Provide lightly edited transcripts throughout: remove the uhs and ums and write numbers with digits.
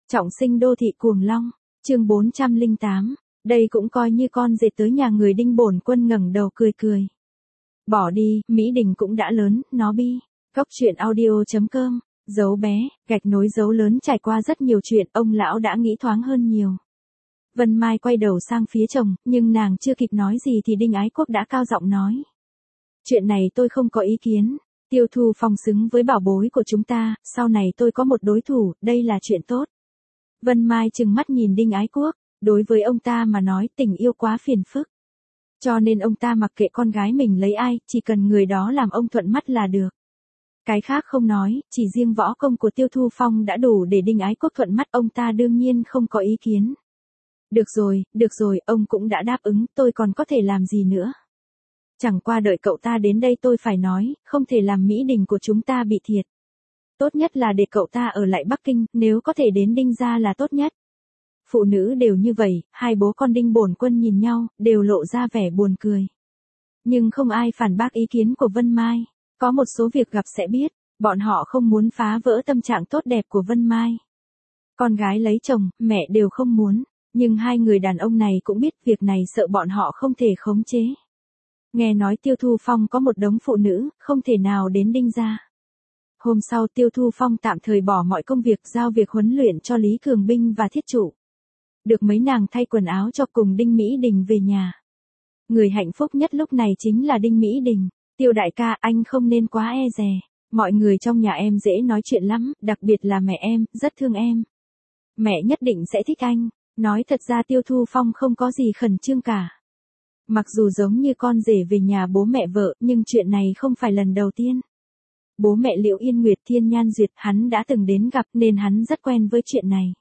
Trọng sinh đô thị cuồng long, chương 408, đây cũng coi như con dệt tới nhà người Đinh Bổn Quân ngẩng đầu cười cười. Bỏ đi, Mỹ Đình cũng đã lớn, nó bi. Góc truyện audio.com, dấu bé, gạch nối dấu lớn trải qua rất nhiều chuyện, ông lão đã nghĩ thoáng hơn nhiều. Vân Mai quay đầu sang phía chồng, nhưng nàng chưa kịp nói gì thì Đinh Ái Quốc đã cao giọng nói. Chuyện này tôi không có ý kiến. Tiêu Thu Phong xứng với bảo bối của chúng ta, sau này tôi có một đối thủ, đây là chuyện tốt. Vân Mai trừng mắt nhìn Đinh Ái Quốc, đối với ông ta mà nói tình yêu quá phiền phức. Cho nên ông ta mặc kệ con gái mình lấy ai, chỉ cần người đó làm ông thuận mắt là được. Cái khác không nói, chỉ riêng võ công của Tiêu Thu Phong đã đủ để Đinh Ái Quốc thuận mắt, ông ta đương nhiên không có ý kiến. Được rồi, ông cũng đã đáp ứng, tôi còn có thể làm gì nữa. Chẳng qua đợi cậu ta đến đây tôi phải nói, không thể làm Mỹ Đình của chúng ta bị thiệt. Tốt nhất là để cậu ta ở lại Bắc Kinh, nếu có thể đến Đinh gia là tốt nhất. Phụ nữ đều như vậy, hai bố con Đinh Bổn Quân nhìn nhau, đều lộ ra vẻ buồn cười. Nhưng không ai phản bác ý kiến của Vân Mai, có một số việc gặp sẽ biết, bọn họ không muốn phá vỡ tâm trạng tốt đẹp của Vân Mai. Con gái lấy chồng, mẹ đều không muốn, nhưng hai người đàn ông này cũng biết việc này sợ bọn họ không thể khống chế. Nghe nói Tiêu Thu Phong có một đống phụ nữ, không thể nào đến Đinh gia. Hôm sau Tiêu Thu Phong tạm thời bỏ mọi công việc giao việc huấn luyện cho Lý Cường Binh và Thiết Trụ. Được mấy nàng thay quần áo cho cùng Đinh Mỹ Đình về nhà. Người hạnh phúc nhất lúc này chính là Đinh Mỹ Đình. Tiêu đại ca, anh không nên quá e dè. Mọi người trong nhà em dễ nói chuyện lắm, đặc biệt là mẹ em, rất thương em. Mẹ nhất định sẽ thích anh. Nói thật ra Tiêu Thu Phong không có gì khẩn trương cả. Mặc dù giống như con rể về nhà bố mẹ vợ, nhưng chuyện này không phải lần đầu tiên. Bố mẹ Liễu Yên Nguyệt Thiên Nhan Duyệt hắn đã từng đến gặp nên hắn rất quen với chuyện này.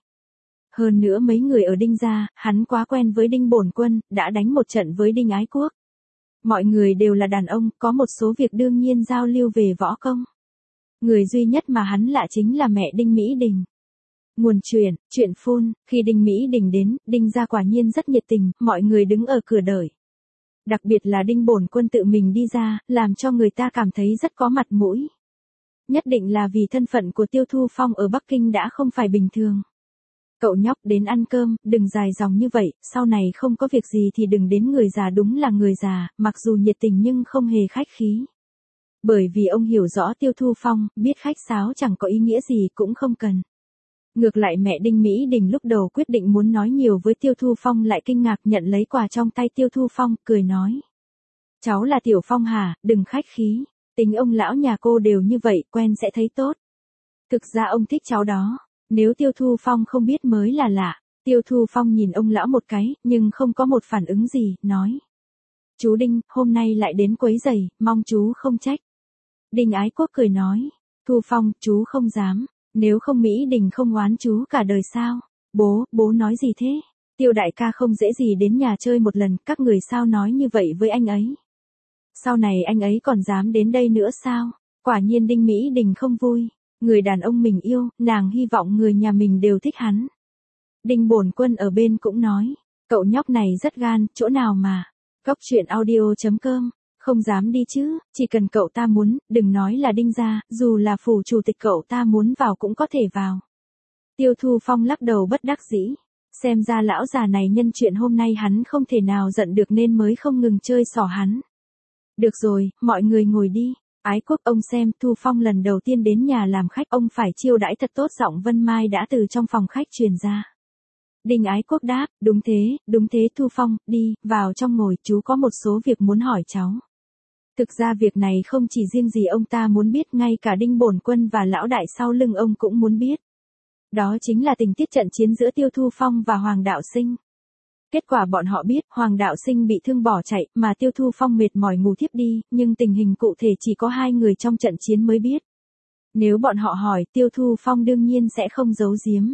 Hơn nữa mấy người ở Đinh gia, hắn quá quen với Đinh Bổn Quân, đã đánh một trận với Đinh Ái Quốc. Mọi người đều là đàn ông, có một số việc đương nhiên giao lưu về võ công. Người duy nhất mà hắn lạ chính là mẹ Đinh Mỹ Đình. Nguồn chuyện phun, khi Đinh Mỹ Đình đến, Đinh gia quả nhiên rất nhiệt tình, mọi người đứng ở cửa đợi. Đặc biệt là Đinh Bổn Quân tự mình đi ra, làm cho người ta cảm thấy rất có mặt mũi. Nhất định là vì thân phận của Tiêu Thu Phong ở Bắc Kinh đã không phải bình thường. Cậu nhóc đến ăn cơm, đừng dài dòng như vậy, sau này không có việc gì thì đừng đến, người già đúng là người già, mặc dù nhiệt tình nhưng không hề khách khí. Bởi vì ông hiểu rõ Tiêu Thu Phong, biết khách sáo chẳng có ý nghĩa gì cũng không cần. Ngược lại mẹ Đinh Mỹ Đình lúc đầu quyết định muốn nói nhiều với Tiêu Thu Phong lại kinh ngạc nhận lấy quà trong tay Tiêu Thu Phong, cười nói. Cháu là Tiểu Phong hả, đừng khách khí, tính ông lão nhà cô đều như vậy, quen sẽ thấy tốt. Thực ra ông thích cháu đó, nếu Tiêu Thu Phong không biết mới là lạ. Tiêu Thu Phong nhìn ông lão một cái, nhưng không có một phản ứng gì, nói. Chú Đinh, hôm nay lại đến quấy rầy, mong chú không trách. Đinh Ái Quốc cười nói. Thu Phong, chú không dám. Nếu không Mỹ Đình không oán chú cả đời sao? Bố nói gì thế? Tiêu đại ca không dễ gì đến nhà chơi một lần, các người sao nói như vậy với anh ấy? Sau này anh ấy còn dám đến đây nữa sao? Quả nhiên Đinh Mỹ Đình không vui. Người đàn ông mình yêu, nàng hy vọng người nhà mình đều thích hắn. Đinh Bổn Quân ở bên cũng nói. Cậu nhóc này rất gan, chỗ nào mà. Góc truyện audio.com. Không dám đi chứ, chỉ cần cậu ta muốn, đừng nói là Đinh gia, dù là phủ chủ tịch cậu ta muốn vào cũng có thể vào. Tiêu Thu Phong lắc đầu bất đắc dĩ. Xem ra lão già này nhân chuyện hôm nay hắn không thể nào giận được nên mới không ngừng chơi xỏ hắn. Được rồi, mọi người ngồi đi. Ái Quốc, ông xem, Thu Phong lần đầu tiên đến nhà làm khách, ông phải chiêu đãi thật tốt. Giọng Vân Mai đã từ trong phòng khách truyền ra. Đinh Ái Quốc đáp, đúng thế Thu Phong, đi, vào trong ngồi, chú có một số việc muốn hỏi cháu. Thực ra việc này không chỉ riêng gì ông ta muốn biết, ngay cả Đinh Bổn Quân và lão đại sau lưng ông cũng muốn biết. Đó chính là tình tiết trận chiến giữa Tiêu Thu Phong và Hoàng Đạo Sinh. Kết quả bọn họ biết, Hoàng Đạo Sinh bị thương bỏ chạy, mà Tiêu Thu Phong mệt mỏi ngủ thiếp đi, nhưng tình hình cụ thể chỉ có hai người trong trận chiến mới biết. Nếu bọn họ hỏi, Tiêu Thu Phong đương nhiên sẽ không giấu giếm.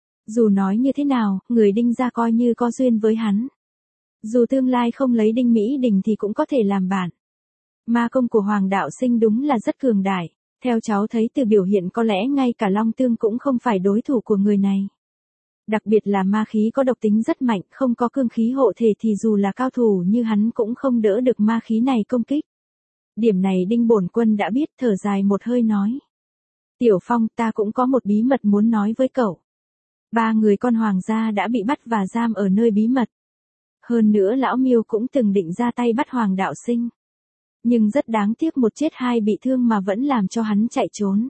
Dù nói như thế nào, người Đinh gia coi như có duyên với hắn. Dù tương lai không lấy Đinh Mỹ Đình thì cũng có thể làm bạn. Ma công của Hoàng Đạo Sinh đúng là rất cường đại. Theo cháu thấy từ biểu hiện có lẽ ngay cả Long Tương cũng không phải đối thủ của người này. Đặc biệt là ma khí có độc tính rất mạnh, không có cương khí hộ thể thì dù là cao thủ như hắn cũng không đỡ được ma khí này công kích. Điểm này Đinh Bổn Quân đã biết, thở dài một hơi nói. Tiểu Phong, ta cũng có một bí mật muốn nói với cậu. 3 người con hoàng gia đã bị bắt và giam ở nơi bí mật. Hơn nữa lão Miêu cũng từng định ra tay bắt Hoàng đạo sinh. Nhưng rất đáng tiếc một chết hai bị thương mà vẫn làm cho hắn chạy trốn.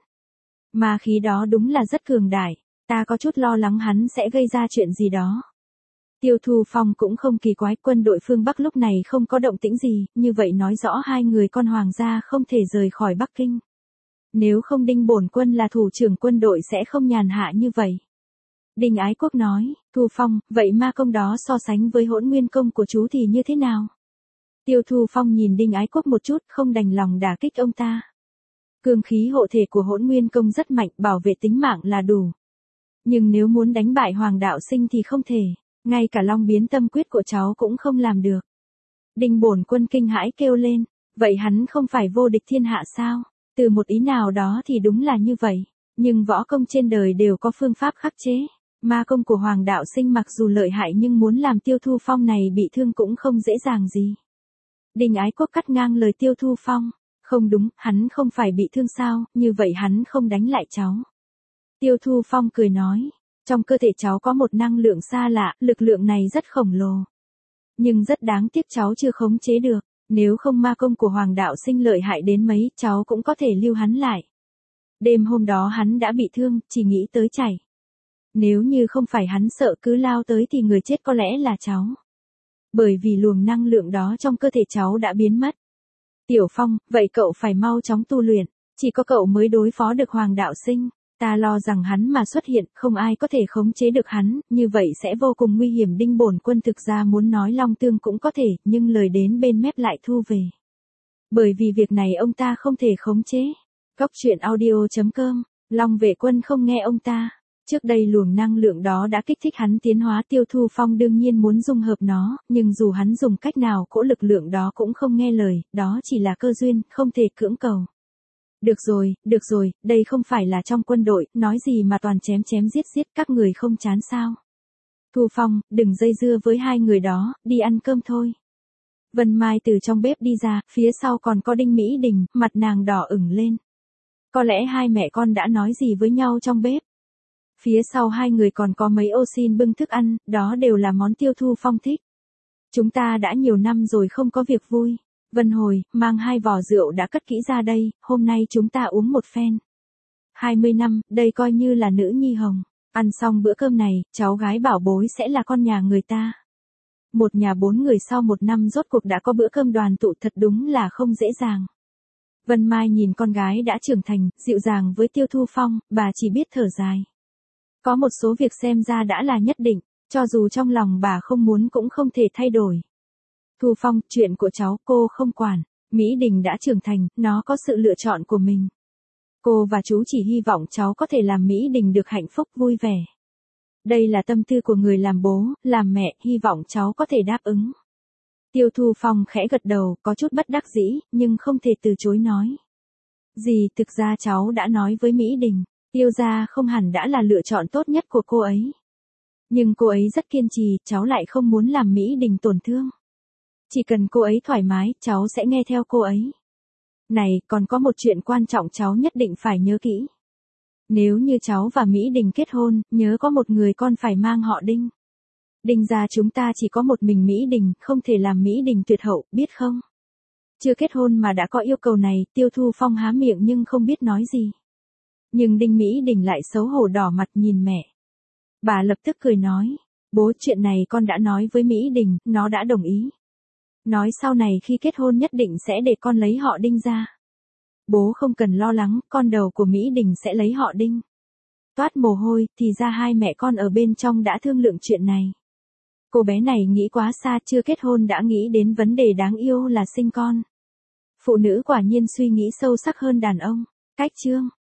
Ma khí đó đúng là rất cường đại, ta có chút lo lắng hắn sẽ gây ra chuyện gì đó. Tiêu Thu Phong cũng không kỳ quái, quân đội phương Bắc lúc này không có động tĩnh gì, như vậy nói rõ 2 người con hoàng gia không thể rời khỏi Bắc Kinh. Nếu không Đinh Bổn Quân là thủ trưởng quân đội sẽ không nhàn hạ như vậy. Đinh Ái Quốc nói, Thu Phong, vậy ma công đó so sánh với Hỗn Nguyên công của chú thì như thế nào? Tiêu Thu Phong nhìn Đinh Ái Quốc một chút, không đành lòng đả kích ông ta. Cương khí hộ thể của Hỗn Nguyên công rất mạnh, bảo vệ tính mạng là đủ. Nhưng nếu muốn đánh bại Hoàng đạo sinh thì không thể, ngay cả Long biến tâm quyết của cháu cũng không làm được. Đinh Bổn Quân kinh hãi kêu lên, vậy hắn không phải vô địch thiên hạ sao? Từ một ý nào đó thì đúng là như vậy, nhưng võ công trên đời đều có phương pháp khắc chế. Ma công của Hoàng đạo sinh mặc dù lợi hại nhưng muốn làm Tiêu Thu Phong này bị thương cũng không dễ dàng gì. Đinh Ái Quốc cắt ngang lời Tiêu Thu Phong, không đúng, hắn không phải bị thương sao, như vậy hắn không đánh lại cháu. Tiêu Thu Phong cười nói, trong cơ thể cháu có một năng lượng xa lạ, lực lượng này rất khổng lồ. Nhưng rất đáng tiếc cháu chưa khống chế được, nếu không ma công của Hoàng đạo sinh lợi hại đến mấy, cháu cũng có thể lưu hắn lại. Đêm hôm đó hắn đã bị thương, chỉ nghĩ tới chảy. Nếu như không phải hắn sợ cứ lao tới thì người chết có lẽ là cháu. Bởi vì luồng năng lượng đó trong cơ thể cháu đã biến mất. Tiểu Phong, vậy cậu phải mau chóng tu luyện, chỉ có cậu mới đối phó được Hoàng đạo sinh. Ta lo rằng hắn mà xuất hiện, không ai có thể khống chế được hắn, như vậy sẽ vô cùng nguy hiểm. Đinh Bổn Quân thực ra muốn nói Long Tương cũng có thể, nhưng lời đến bên mép lại thu về. Bởi vì việc này ông ta không thể khống chế. Cóc truyện audio.com, Long Vệ Quân không nghe ông ta. Trước đây luồng năng lượng đó đã kích thích hắn tiến hóa. Tiêu Thu Phong đương nhiên muốn dung hợp nó, nhưng dù hắn dùng cách nào cỗ lực lượng đó cũng không nghe lời, đó chỉ là cơ duyên, không thể cưỡng cầu. Được rồi, đây không phải là trong quân đội, nói gì mà toàn chém giết, các người không chán sao? Thu Phong, đừng dây dưa với 2 người đó, đi ăn cơm thôi. Vân Mai từ trong bếp đi ra, phía sau còn có Đinh Mỹ Đình, mặt nàng đỏ ửng lên. Có lẽ 2 mẹ con đã nói gì với nhau trong bếp. Phía sau 2 người còn có mấy ô xin bưng thức ăn, đó đều là món Tiêu Thu Phong thích. Chúng ta đã nhiều năm rồi không có việc vui. Vân Hồi, mang 2 vò rượu đã cất kỹ ra đây, hôm nay chúng ta uống một phen. 20 năm, đây coi như là nữ nhi hồng. Ăn xong bữa cơm này, cháu gái bảo bối sẽ là con nhà người ta. Một nhà 4 người sau 1 năm rốt cuộc đã có bữa cơm đoàn tụ, thật đúng là không dễ dàng. Vân Mai nhìn con gái đã trưởng thành, dịu dàng với Tiêu Thu Phong, bà chỉ biết thở dài. Có một số việc xem ra đã là nhất định, cho dù trong lòng bà không muốn cũng không thể thay đổi. Thu Phong, chuyện của cháu cô không quản. Mỹ Đình đã trưởng thành, nó có sự lựa chọn của mình. Cô và chú chỉ hy vọng cháu có thể làm Mỹ Đình được hạnh phúc vui vẻ. Đây là tâm tư của người làm bố, làm mẹ, hy vọng cháu có thể đáp ứng. Tiêu Thu Phong khẽ gật đầu, có chút bất đắc dĩ, nhưng không thể từ chối nói. Dì, thực ra cháu đã nói với Mỹ Đình, Tiêu gia không hẳn đã là lựa chọn tốt nhất của cô ấy. Nhưng cô ấy rất kiên trì, cháu lại không muốn làm Mỹ Đình tổn thương. Chỉ cần cô ấy thoải mái, cháu sẽ nghe theo cô ấy. Này, còn có một chuyện quan trọng cháu nhất định phải nhớ kỹ. Nếu như cháu và Mỹ Đình kết hôn, nhớ có một người con phải mang họ Đinh. Đinh gia chúng ta chỉ có một mình Mỹ Đình, không thể làm Mỹ Đình tuyệt hậu, biết không? Chưa kết hôn mà đã có yêu cầu này, Tiêu Thu Phong há miệng nhưng không biết nói gì. Nhưng Đinh Mỹ Đình lại xấu hổ đỏ mặt nhìn mẹ. Bà lập tức cười nói, bố, chuyện này con đã nói với Mỹ Đình, nó đã đồng ý. Nói sau này khi kết hôn nhất định sẽ để con lấy họ Đinh ra. Bố không cần lo lắng, con đầu của Mỹ Đình sẽ lấy họ Đinh. Toát mồ hôi, thì ra 2 mẹ con ở bên trong đã thương lượng chuyện này. Cô bé này nghĩ quá xa, chưa kết hôn đã nghĩ đến vấn đề đáng yêu là sinh con. Phụ nữ quả nhiên suy nghĩ sâu sắc hơn đàn ông. Cách chương